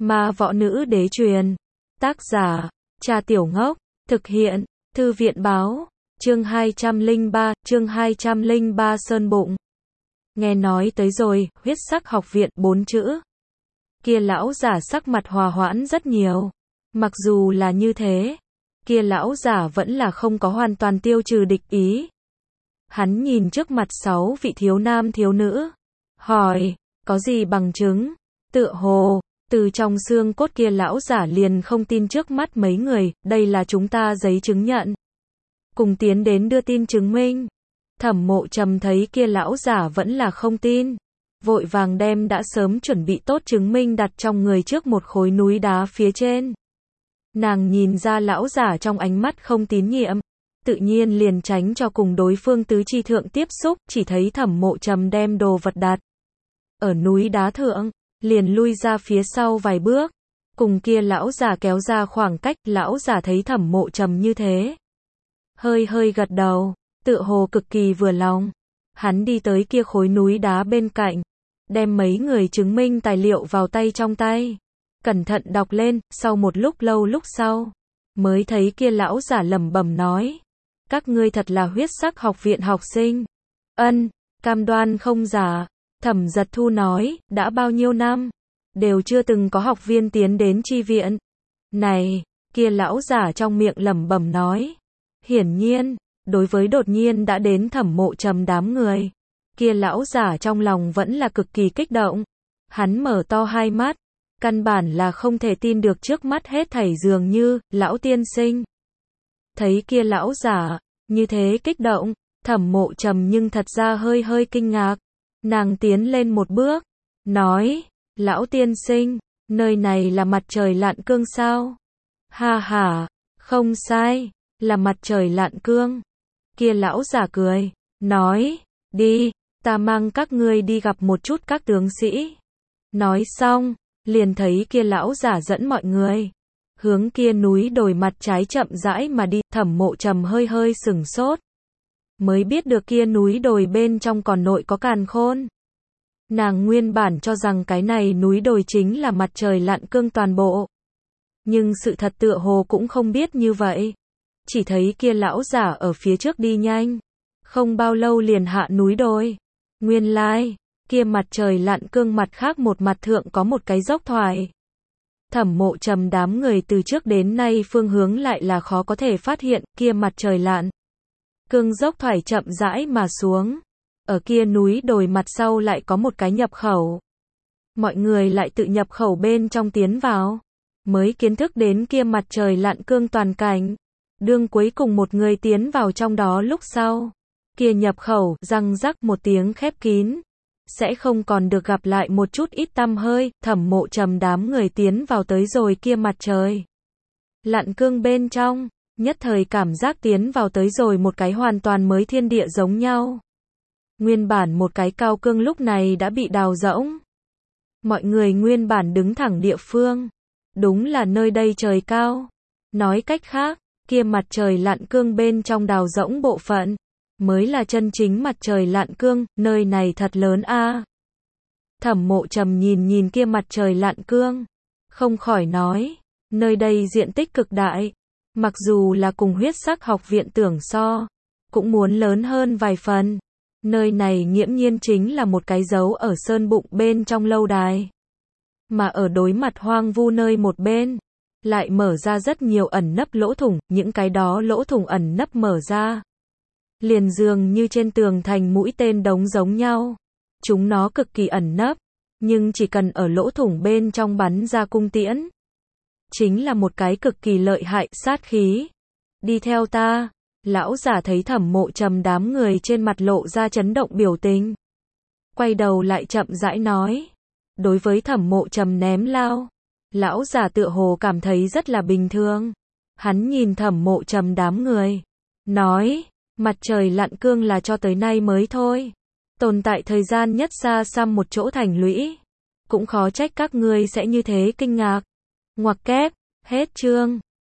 Ma võ nữ đế truyền. Tác giả, Trà Tiểu Ngốc. Thực hiện, Thư viện báo. Chương 203 Sơn Bụng. Nghe nói tới rồi, huyết sắc học viện 4 chữ. Kia lão giả sắc mặt hòa hoãn rất nhiều. Mặc dù là như thế, kia lão giả vẫn là không có hoàn toàn tiêu trừ địch ý. Hắn nhìn trước mặt 6 vị thiếu nam thiếu nữ, hỏi, có gì bằng chứng? Tựa hồ, từ trong xương cốt kia lão giả liền không tin trước mắt mấy người, đây là chúng ta giấy chứng nhận. Cùng tiến đến đưa tin chứng minh. Thẩm Mộ Trầm thấy kia lão giả vẫn là không tin, vội vàng đem đã sớm chuẩn bị tốt chứng minh đặt trong người trước một khối núi đá phía trên. Nàng nhìn ra lão giả trong ánh mắt không tín nhiệm, tự nhiên liền tránh cho cùng đối phương tứ chi thượng tiếp xúc, chỉ thấy Thẩm Mộ Trầm đem đồ vật đặt ở núi đá thượng, liền lui ra phía sau vài bước, cùng kia lão giả kéo ra khoảng cách. Lão giả thấy Thẩm Mộ Trầm như thế, hơi hơi gật đầu, tựa hồ cực kỳ vừa lòng. Hắn đi tới kia khối núi đá bên cạnh, đem mấy người chứng minh tài liệu vào tay trong tay, cẩn thận đọc lên. Sau một lúc lâu lúc sau, mới thấy kia lão giả lẩm bẩm nói, các ngươi thật là huyết sắc học viện học sinh. Ân, cam đoan không giả. Thẩm Giật Thu nói, đã bao nhiêu năm, đều chưa từng có học viên tiến đến chi viện. Này, kia lão giả trong miệng lẩm bẩm nói. Hiển nhiên, đối với đột nhiên đã đến Thẩm Mộ Trầm đám người, kia lão giả trong lòng vẫn là cực kỳ kích động. Hắn mở to hai mắt, căn bản là không thể tin được trước mắt hết thảy dường như, lão tiên sinh. Thấy kia lão giả như thế kích động, Thẩm Mộ Trầm nhưng thật ra hơi hơi kinh ngạc. Nàng tiến lên một bước, nói, lão tiên sinh, nơi này là mặt trời lặn cương sao? Ha ha, không sai, là mặt trời lặn cương. Kia lão giả cười, nói, đi, ta mang các ngươi đi gặp một chút các tướng sĩ. Nói xong, liền thấy kia lão giả dẫn mọi người hướng kia núi đồi mặt trái chậm rãi mà đi. Thẩm Mộ Trầm hơi hơi sửng sốt, mới biết được kia núi đồi bên trong còn nội có càn khôn. Nàng nguyên bản cho rằng cái này núi đồi chính là mặt trời lặn cương toàn bộ, nhưng sự thật tựa hồ cũng không biết như vậy. Chỉ thấy kia lão giả ở phía trước đi nhanh, không bao lâu liền hạ núi đồi. Nguyên lai, kia mặt trời lặn cương mặt khác một mặt thượng có một cái dốc thoải. Thẩm Mộ Trầm đám người từ trước đến nay phương hướng lại là khó có thể phát hiện. Kia mặt trời lặn cương dốc thoải chậm rãi mà xuống, ở kia núi đồi mặt sau lại có một cái nhập khẩu. Mọi người lại tự nhập khẩu bên trong tiến vào, mới kiến thức đến kia mặt trời lặn cương toàn cảnh. Đương cuối cùng một người tiến vào trong đó lúc sau, kia nhập khẩu răng rắc một tiếng khép kín, sẽ không còn được gặp lại một chút ít tăm hơi. Thẩm Mộ Trầm đám người tiến vào tới rồi kia mặt trời lặn cương bên trong, nhất thời cảm giác tiến vào tới rồi một cái hoàn toàn mới thiên địa giống nhau. Nguyên bản một cái cao cương lúc này đã bị đào rỗng. Mọi người nguyên bản đứng thẳng địa phương, đúng là nơi đây trời cao. Nói cách khác, kia mặt trời lặn cương bên trong đào rỗng bộ phận, mới là chân chính mặt trời lặn cương. Nơi này thật lớn a. Thẩm Mộ Trầm nhìn kia mặt trời lặn cương, không khỏi nói, nơi đây diện tích cực đại. Mặc dù là cùng huyết sắc học viện tưởng so, cũng muốn lớn hơn vài phần. Nơi này nghiễm nhiên chính là một cái dấu ở sơn bụng bên trong lâu đài. Mà ở đối mặt hoang vu nơi một bên, lại mở ra rất nhiều ẩn nấp lỗ thủng. Những cái đó lỗ thủng ẩn nấp mở ra, liền dường như trên tường thành mũi tên đống giống nhau. Chúng nó cực kỳ ẩn nấp, nhưng chỉ cần ở lỗ thủng bên trong bắn ra cung tiễn, chính là một cái cực kỳ lợi hại sát khí. Đi theo ta. Lão giả thấy Thẩm Mộ Trầm đám người trên mặt lộ ra chấn động biểu tình, quay đầu lại chậm rãi nói. Đối với Thẩm Mộ Trầm ném lao, lão giả tựa hồ cảm thấy rất là bình thường. Hắn nhìn Thẩm Mộ Trầm đám người, nói, mặt trời lặn cương là cho tới nay mới thôi, tồn tại thời gian nhất xa xăm một chỗ thành lũy, cũng khó trách các ngươi sẽ như thế kinh ngạc. Ngoặc kép, hết chương.